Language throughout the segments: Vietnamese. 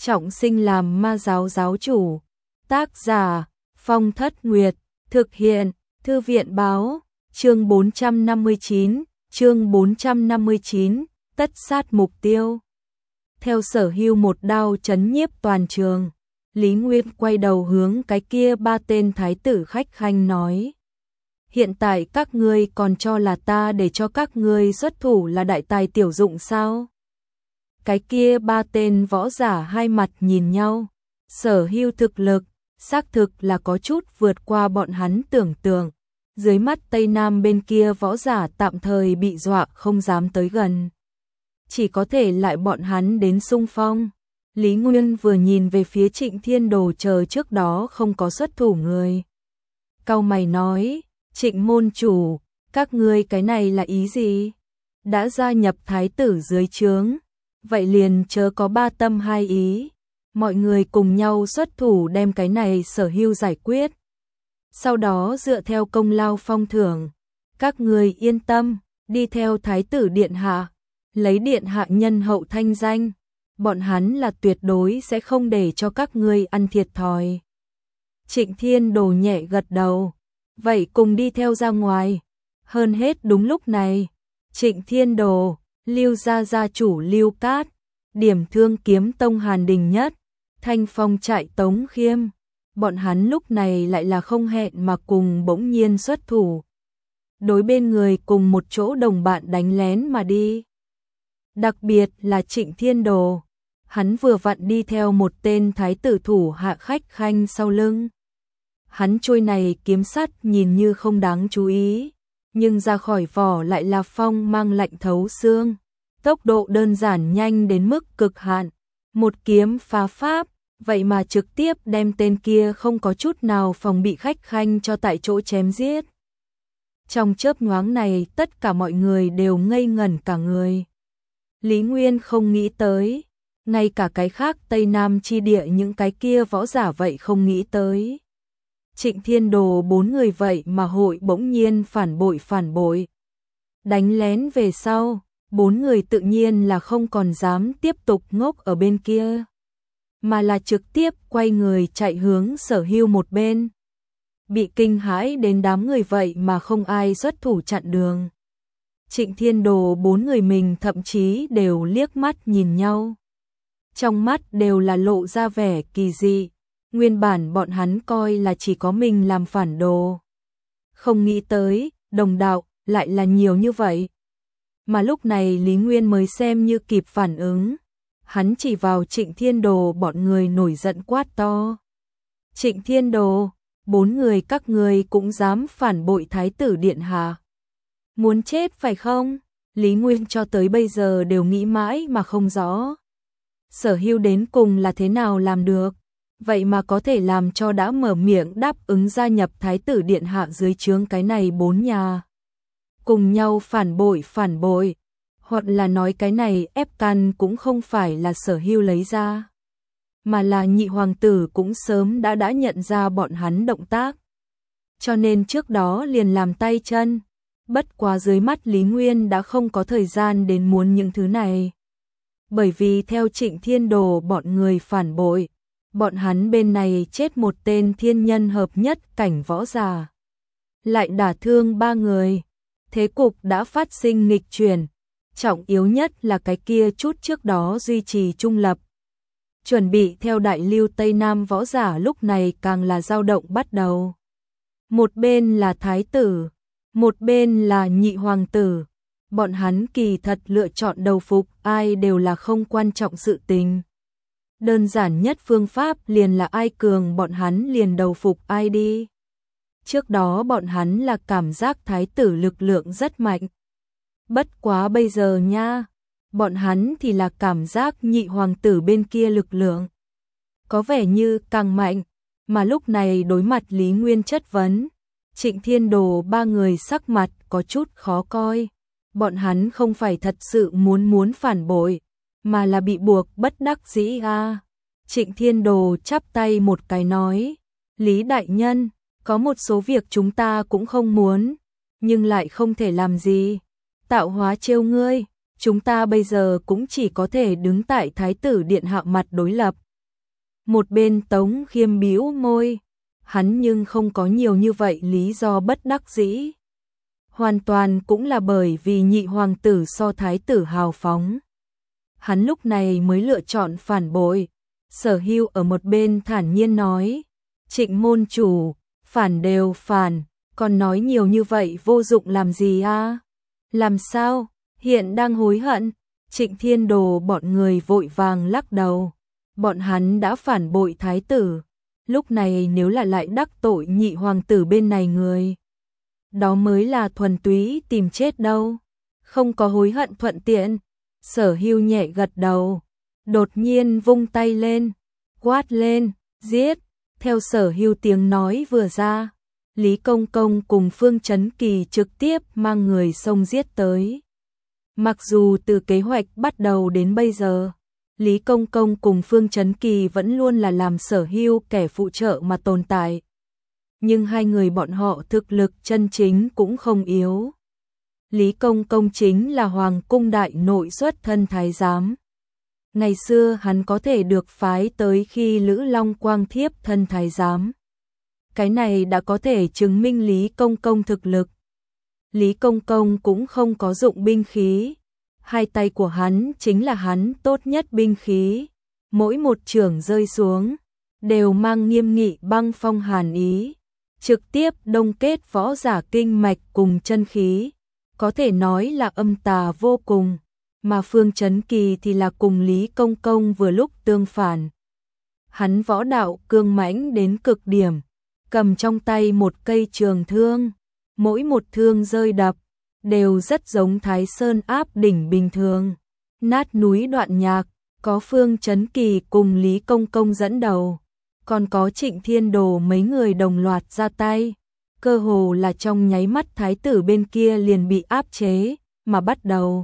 trọng sinh làm ma giáo giáo chủ. Tác giả, Phong Thất Nguyệt, thực hiện, Thư viện báo, chương 459, tất sát mục tiêu. Theo Sở Hưu một đao chấn nhiếp toàn trường, Lý Nguyên quay đầu hướng cái kia ba tên thái tử khách khanh nói. Hiện tại các ngươi còn cho là ta để cho các ngươi xuất thủ là đại tài tiểu dụng sao? Cái kia ba tên võ giả hai mặt nhìn nhau, Sở Hưu thực lực, xác thực là có chút vượt qua bọn hắn tưởng tượng. Dưới mắt Tây Nam bên kia võ giả tạm thời bị dọa không dám tới gần. Chỉ có thể lại bọn hắn đến xung phong. Lý Nguyên vừa nhìn về phía Trịnh Thiên Đồ chờ trước đó không có xuất thủ người. Cau mày nói, Trịnh môn chủ, các ngươi cái này là ý gì? Đã gia nhập thái tử dưới trướng, vậy liền chớ có ba tâm hai ý. Mọi người cùng nhau xuất thủ đem cái này Sở Hưu giải quyết. Sau đó dựa theo công lao phong thưởng, các người yên tâm, đi theo thái tử điện hạ, lấy điện hạ nhân hậu thanh danh, bọn hắn là tuyệt đối sẽ không để cho các ngươi ăn thiệt thòi. Trịnh Thiên Đồ nhẹ gật đầu, vậy cùng đi theo ra ngoài. Hơn hết đúng lúc này, Trịnh Thiên Đồ, Lưu gia gia chủ Lưu Cát, Điểm Thương Kiếm Tông Hàn Đình Nhất, Thanh Phong Trại Tống Khiêm, bọn hắn lúc này lại là không hẹn mà cùng bỗng nhiên xuất thủ. Đối bên người cùng một chỗ đồng bạn đánh lén mà đi. Đặc biệt là Trịnh Thiên Đồ, hắn vừa vặn đi theo một tên thái tử thủ hạ khách khanh sau lưng. Hắn trôi này kiếm sắt nhìn như không đáng chú ý, nhưng ra khỏi vỏ lại là phong mang lạnh thấu xương. Tốc độ đơn giản nhanh đến mức cực hạn, một kiếm phá pháp, vậy mà trực tiếp đem tên kia không có chút nào phòng bị khách khanh cho tại chỗ chém giết. Trong chớp nhoáng này tất cả mọi người đều ngây ngẩn cả người. Lý Nguyên không nghĩ tới, ngay cả cái khác Tây Nam chi địa những cái kia võ giả vậy không nghĩ tới. Trịnh Thiên Đồ bốn người vậy mà hội bỗng nhiên phản bội. Đánh lén về sau, bốn người tự nhiên là không còn dám tiếp tục ngốc ở bên kia, mà là trực tiếp quay người chạy hướng Sở Hưu một bên. Bị kinh hãi đến đám người vậy mà không ai xuất thủ chặn đường. Trịnh Thiên Đồ bốn người mình thậm chí đều liếc mắt nhìn nhau. Trong mắt đều là lộ ra vẻ kỳ dị. Nguyên bản bọn hắn coi là chỉ có mình làm phản đồ. Không nghĩ tới, đồng đạo lại là nhiều như vậy. Mà lúc này Lý Nguyên mới xem như kịp phản ứng. Hắn chỉ vào Trịnh Thiên Đồ bọn người nổi giận quát to. Trịnh Thiên Đồ, bốn người các ngươi cũng dám phản bội thái tử điện hạ. Muốn chết phải không? Lý Nguyên cho tới bây giờ đều nghĩ mãi mà không rõ. Sở Hưu đến cùng là thế nào làm được? Vậy mà có thể làm cho đã mở miệng đáp ứng gia nhập thái tử điện hạ dưới trướng cái này bốn nhà. Cùng nhau phản bội. Hoặc là nói cái này ép căn cũng không phải là Sở Hưu lấy ra, mà là nhị hoàng tử cũng sớm đã nhận ra bọn hắn động tác. Cho nên trước đó liền làm tay chân. Bất quá dưới mắt Lý Nguyên đã không có thời gian đến muốn những thứ này. Bởi vì theo Trịnh Thiên Đồ bọn người phản bội, bọn hắn bên này chết một tên thiên nhân hợp nhất cảnh võ giả, lại đả thương ba người. Thế cục đã phát sinh nghịch chuyển. Trọng yếu nhất là cái kia chút trước đó duy trì trung lập, chuẩn bị theo đại lưu Tây Nam võ giả lúc này càng là dao động bắt đầu. Một bên là thái tử, một bên là nhị hoàng tử. Bọn hắn kỳ thật lựa chọn đầu phục ai đều là không quan trọng sự tình. Đơn giản nhất phương pháp liền là ai cường bọn hắn liền đầu phục ai đi. Trước đó bọn hắn là cảm giác thái tử lực lượng rất mạnh. Bất quá bây giờ nha, bọn hắn thì là cảm giác nhị hoàng tử bên kia lực lượng có vẻ như càng mạnh. Mà lúc này đối mặt Lý Nguyên chất vấn, Trịnh Thiên Đồ ba người sắc mặt có chút khó coi. Bọn hắn không phải thật sự muốn phản bội, mà là bị buộc bất đắc dĩ a. Trịnh Thiên Đồ chắp tay một cái nói, Lý đại nhân, có một số việc chúng ta cũng không muốn, nhưng lại không thể làm gì. Tạo hóa trêu ngươi, chúng ta bây giờ cũng chỉ có thể đứng tại thái tử điện hạ mặt đối lập, Một bên Tống Khiêm bĩu môi, hắn nhưng không có nhiều như vậy lý do bất đắc dĩ. Hoàn toàn cũng là bởi vì nhị hoàng tử so thái tử hào phóng. Hắn lúc này mới lựa chọn phản bội. Sở Hưu ở một bên thản nhiên nói, Trịnh môn chủ, phản đều phản, còn nói nhiều như vậy vô dụng làm gì a? Làm sao, hiện đang hối hận? Trịnh Thiên Đồ bọn người vội vàng lắc đầu. Bọn hắn đã phản bội thái tử, lúc này nếu là lại đắc tội nhị hoàng tử bên này người, đó mới là thuần túy tìm chết đâu. Không có hối hận thuận tiện. Sở Hưu nhẹ gật đầu, đột nhiên vung tay lên, quát lên, giết. Theo Sở Hưu tiếng nói vừa ra, Lý Công Công cùng Phương Chấn Kỳ trực tiếp mang người xông giết tới. Mặc dù từ kế hoạch bắt đầu đến bây giờ, Lý Công Công cùng Phương Chấn Kỳ vẫn luôn là làm Sở Hưu kẻ phụ trợ mà tồn tại. Nhưng hai người bọn họ thực lực chân chính cũng không yếu. Lý Công Công chính là Hoàng cung đại nội xuất thân thái giám. Ngày xưa hắn có thể được phái tới khi Lữ Long Quang thiếp thân thái giám. Cái này đã có thể chứng minh Lý Công Công thực lực. Lý Công Công cũng không có dụng binh khí. Hai tay của hắn chính là hắn tốt nhất binh khí. Mỗi một chưởng rơi xuống, đều mang nghiêm nghị băng phong hàn ý. Trực tiếp đông kết võ giả kinh mạch cùng chân khí. Có thể nói là âm tà vô cùng. Mà Phương Chấn Kỳ thì là cùng Lý Công Công vừa lúc tương phản. Hắn võ đạo cương mãnh đến cực điểm, cầm trong tay một cây trường thương, mỗi một thương rơi đập, đều rất giống Thái Sơn áp đỉnh bình thường. Nát núi đoạn nhạc, có Phương Chấn Kỳ cùng Lý Công Công dẫn đầu, còn có Trịnh Thiên Đồ mấy người đồng loạt ra tay. Cơ hồ là trong nháy mắt thái tử bên kia liền bị áp chế, mà bắt đầu.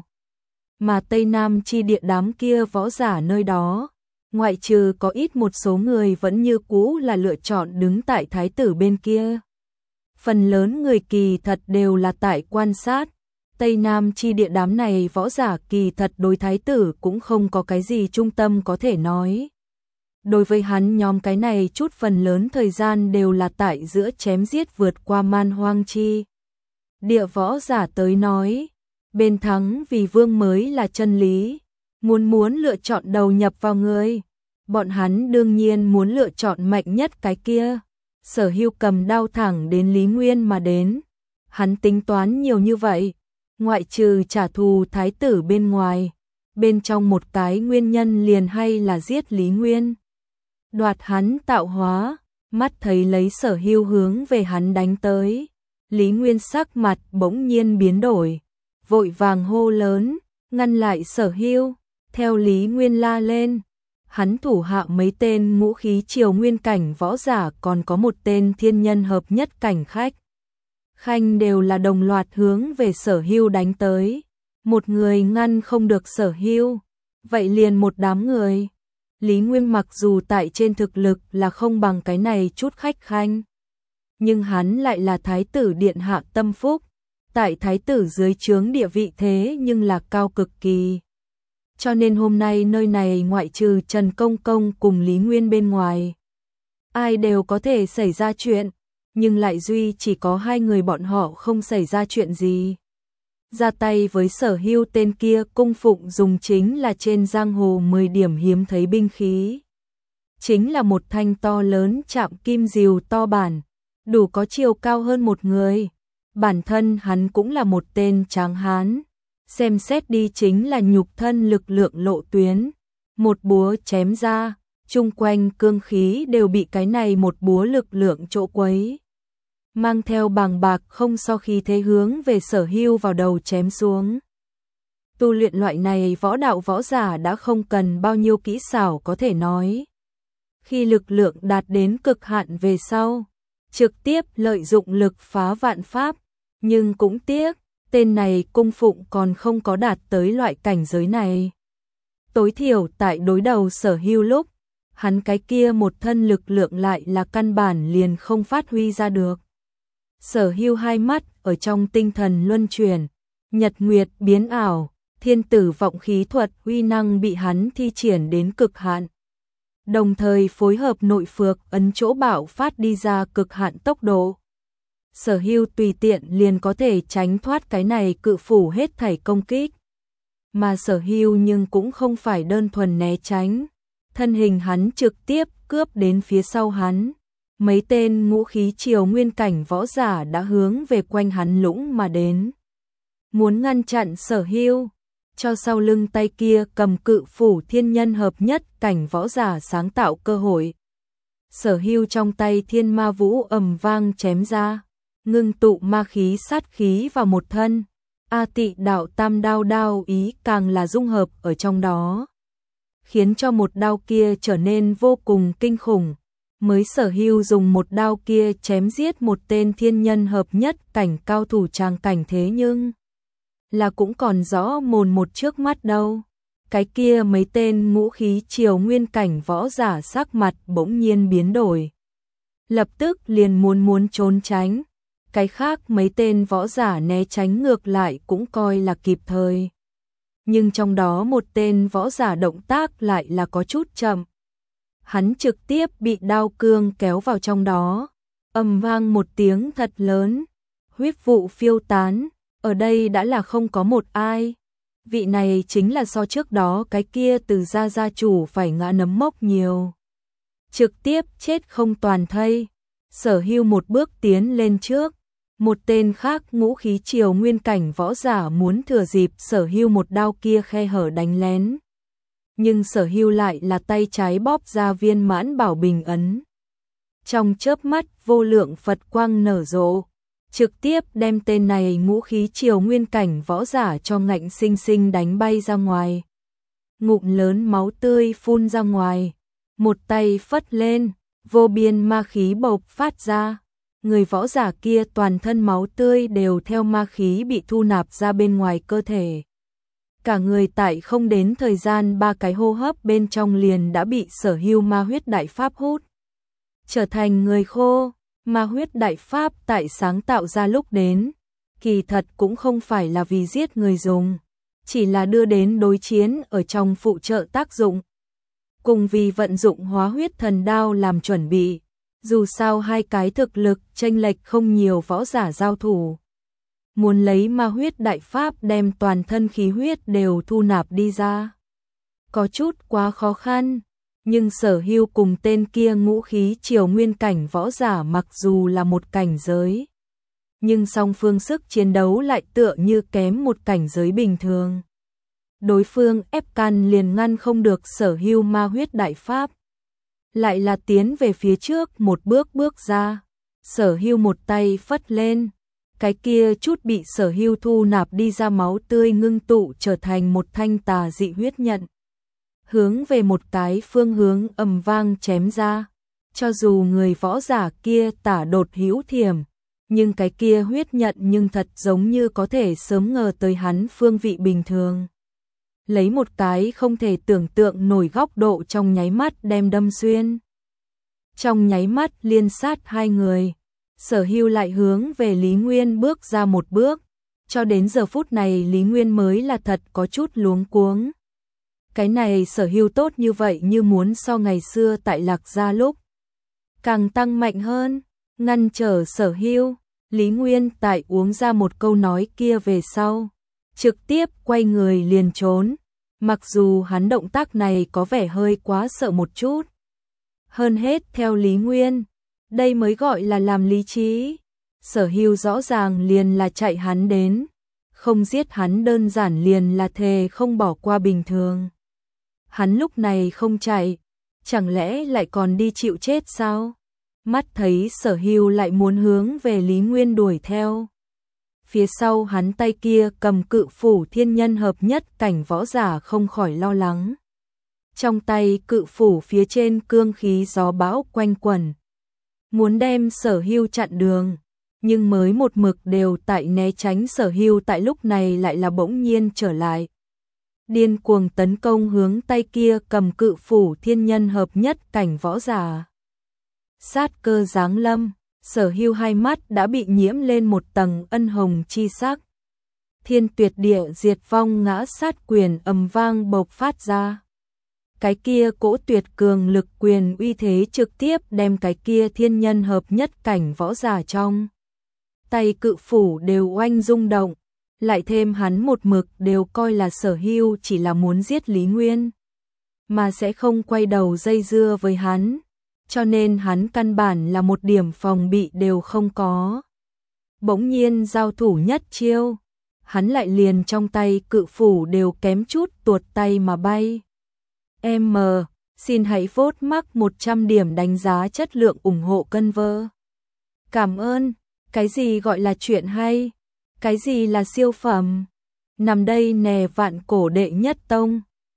Mà Tây Nam chi địa đám kia võ giả nơi đó, ngoại trừ có ít một số người vẫn như cũ là lựa chọn đứng tại thái tử bên kia. Phần lớn người kỳ thật đều là tại quan sát. Tây Nam chi địa đám này võ giả kỳ thật đối thái tử cũng không có cái gì trung tâm có thể nói. Đối với hắn nhóm cái này chút phần lớn thời gian đều là tại giữa chém giết vượt qua man hoang chi. Địa võ giả tới nói, bên thắng vì vương mới là chân lý, muốn lựa chọn đầu nhập vào người. Bọn hắn đương nhiên muốn lựa chọn mạnh nhất cái kia. Sở Hưu cầm đao thẳng đến Lý Nguyên mà đến. Hắn tính toán nhiều như vậy, ngoại trừ trả thù thái tử bên ngoài, bên trong một cái nguyên nhân liền hay là giết Lý Nguyên. Đoạt hắn tạo hóa, mắt thấy lấy Sở Hưu hướng về hắn đánh tới. Lý Nguyên sắc mặt bỗng nhiên biến đổi, vội vàng hô lớn, ngăn lại Sở Hưu. Theo Lý Nguyên la lên, hắn thủ hạ mấy tên ngũ khí triều nguyên cảnh võ giả, còn có một tên thiên nhân hợp nhất cảnh khách khanh đều là đồng loạt hướng về Sở Hưu đánh tới. Một người ngăn không được Sở Hưu, vậy liền một đám người. Lý Nguyên mặc dù tại trên thực lực là không bằng cái này chút khách khanh, nhưng hắn lại là thái tử điện hạ tâm phúc, tại thái tử dưới trướng địa vị thế nhưng là cao cực kỳ. Cho nên hôm nay nơi này ngoại trừ Trần Công Công cùng Lý Nguyên bên ngoài, ai đều có thể xảy ra chuyện, nhưng lại duy chỉ có hai người bọn họ không xảy ra chuyện gì. Ra tay với Sở Hưu tên kia cung phụng dùng chính là trên giang hồ 10 điểm hiếm thấy binh khí. Chính là một thanh to lớn chạm kim rìu to bản, đủ có chiều cao hơn một người. Bản thân hắn cũng là một tên tráng hán, xem xét đi chính là nhục thân lực lượng lộ tuyến. Một búa chém ra, chung quanh cương khí đều bị cái này một búa lực lượng chỗ quấy. Mang theo bàng bạc không so khí thế hướng về Sở Hưu vào đầu chém xuống. Tu luyện loại này võ đạo võ giả đã không cần bao nhiêu kỹ xảo có thể nói. Khi lực lượng đạt đến cực hạn về sau, trực tiếp lợi dụng lực phá vạn pháp, nhưng cũng tiếc, tên này cung phụng còn không có đạt tới loại cảnh giới này. Tối thiểu tại đối đầu Sở Hưu lúc, hắn cái kia một thân lực lượng lại là căn bản liền không phát huy ra được. Sở Hưu hai mắt ở trong tinh thần luân chuyển, nhật nguyệt biến ảo, thiên tử vọng khí thuật uy năng bị hắn thi triển đến cực hạn. đồng thời phối hợp nội phược ấn chỗ bạo phát đi ra cực hạn tốc độ. Sở Hưu tùy tiện liền có thể tránh thoát cái này cự phủ hết thảy công kích. Mà Sở Hưu nhưng cũng không phải đơn thuần né tránh, thân hình hắn trực tiếp cướp đến phía sau hắn. Mấy tên ngũ khí triều nguyên cảnh võ giả đã hướng về quanh hắn lũng mà đến, muốn ngăn chặn Sở Hưu, cho sau lưng tay kia cầm cự phủ thiên nhân hợp nhất cảnh võ giả sáng tạo cơ hội. Sở Hưu trong tay thiên ma vũ ầm vang chém ra, ngưng tụ ma khí sát khí vào một thân. A Tị đạo tam đao ý càng là dung hợp ở trong đó, khiến cho một đao kia trở nên vô cùng kinh khủng. Mới Sở Hưu dùng một đao kia chém giết một tên thiên nhân hợp nhất cảnh cao thủ tràng cảnh, thế nhưng là cũng còn rõ mồn một trước mắt đâu. Cái kia mấy tên ngũ khí triều nguyên cảnh võ giả sắc mặt bỗng nhiên biến đổi, lập tức liền muốn trốn tránh. Cái khác mấy tên võ giả né tránh ngược lại cũng coi là kịp thời. Nhưng trong đó một tên võ giả động tác lại là có chút chậm. Hắn trực tiếp bị đao cương kéo vào trong đó. Ầm vang một tiếng thật lớn, huyết vụ phiêu tán, ở đây đã là không có một ai. Vị này chính là so trước đó cái kia từ gia chủ phải ngã nấm mốc nhiều. Trực tiếp chết không toàn thây. Sở Hưu một bước tiến lên trước. Một tên khác ngũ khí triều nguyên cảnh võ giả muốn thừa dịp Sở Hưu một đao kia khe hở đánh lén. Nhưng Sở Hưu lại là tay trái bóp ra viên mãn bảo bình ấn. Trong chớp mắt vô lượng Phật quang nở rộ, trực tiếp đem tên này ngũ khí triều nguyên cảnh võ giả cho ngạnh sinh sinh đánh bay ra ngoài. Ngụm lớn máu tươi phun ra ngoài, một tay phất lên, vô biên ma khí bộc phát ra. Người võ giả kia toàn thân máu tươi đều theo ma khí bị thu nạp ra bên ngoài cơ thể. Cả người tại không đến thời gian 3 cái hô hấp bên trong liền đã bị Sở Hưu ma huyết đại pháp hút, trở thành người khô. Ma huyết đại pháp tại sáng tạo ra lúc đến, kỳ thật cũng không phải là vì giết người dùng, chỉ là đưa đến đối chiến ở trong phụ trợ tác dụng, cùng vì vận dụng hóa huyết thần đao làm chuẩn bị. Dù sao hai cái thực lực chênh lệch không nhiều võ giả giao thủ, muốn lấy ma huyết đại pháp đem toàn thân khí huyết đều thu nạp đi ra, có chút quá khó khăn. Nhưng Sở Hưu cùng tên kia ngũ khí triều nguyên cảnh võ giả mặc dù là một cảnh giới, nhưng song phương sức chiến đấu lại tựa như kém một cảnh giới bình thường. Đối phương ép can liền ngăn không được Sở Hưu ma huyết đại pháp, lại là tiến về phía trước một bước ra. Sở Hưu một tay phất lên, cái kia chút bị Sở Hưu thu nạp đi ra máu tươi ngưng tụ trở thành một thanh tà dị huyết nhận, hướng về một cái phương hướng ầm vang chém ra. Cho dù người võ giả kia tả đột hữu thiểm, nhưng cái kia huyết nhận nhưng thật giống như có thể sớm ngờ tới hắn phương vị bình thường. Lấy một cái không thể tưởng tượng nổi góc độ trong nháy mắt đem đâm xuyên. Trong nháy mắt liên sát hai người, Sở Hưu lại hướng về Lý Nguyên bước ra một bước. Cho đến giờ phút này Lý Nguyên mới là thật có chút luống cuống. Cái này Sở Hưu tốt như vậy như muốn so ngày xưa tại Lạc Gia lúc càng tăng mạnh hơn, ngăn trở Sở Hưu. Lý Nguyên tại uống ra một câu nói kia về sau, trực tiếp quay người liền trốn. Mặc dù hắn động tác này có vẻ hơi quá sợ một chút. Hơn hết theo Lý Nguyên, đây mới gọi là làm lý trí. Sở Hưu rõ ràng liền là chạy hắn đến, không giết hắn đơn giản liền là thề không bỏ qua bình thường. Hắn lúc này không chạy, chẳng lẽ lại còn đi chịu chết sao? Mắt thấy Sở Hưu lại muốn hướng về Lý Nguyên đuổi theo. Phía sau hắn tay kia cầm cự phủ thiên nhân hợp nhất cảnh võ giả không khỏi lo lắng. Trong tay cự phủ phía trên cương khí gió bão quanh quẩn, muốn đem Sở Hưu chặn đường, nhưng mới một mực đều tại né tránh. Sở Hưu tại lúc này lại là bỗng nhiên trở lại, điên cuồng tấn công hướng tay kia cầm cự phủ thiên nhân hợp nhất cảnh võ giả. Sát cơ giáng lâm, Sở Hưu hai mắt đã bị nhiễm lên một tầng ân hồng chi sắc. Thiên tuyệt địa diệt vong ngã sát quyền ầm vang bộc phát ra. cái kia cỗ tuyệt cường lực quyền uy thế trực tiếp đem cái kia thiên nhân hợp nhất cảnh võ giả trong tay cự phủ đều oanh rung động, lại thêm hắn một mực đều coi là Sở Hưu chỉ là muốn giết Lý Nguyên, mà sẽ không quay đầu dây dưa với hắn, cho nên hắn căn bản là một điểm phòng bị đều không có. Bỗng nhiên giao thủ nhất chiêu, hắn lại liền trong tay cự phủ đều kém chút tuột tay mà bay. Em xin hãy vote mắc 100 điểm đánh giá chất lượng ủng hộ cân vơ. Cảm ơn, cái gì gọi là chuyện hay, cái gì là siêu phẩm, nằm đây nè vạn cổ đệ nhất tông.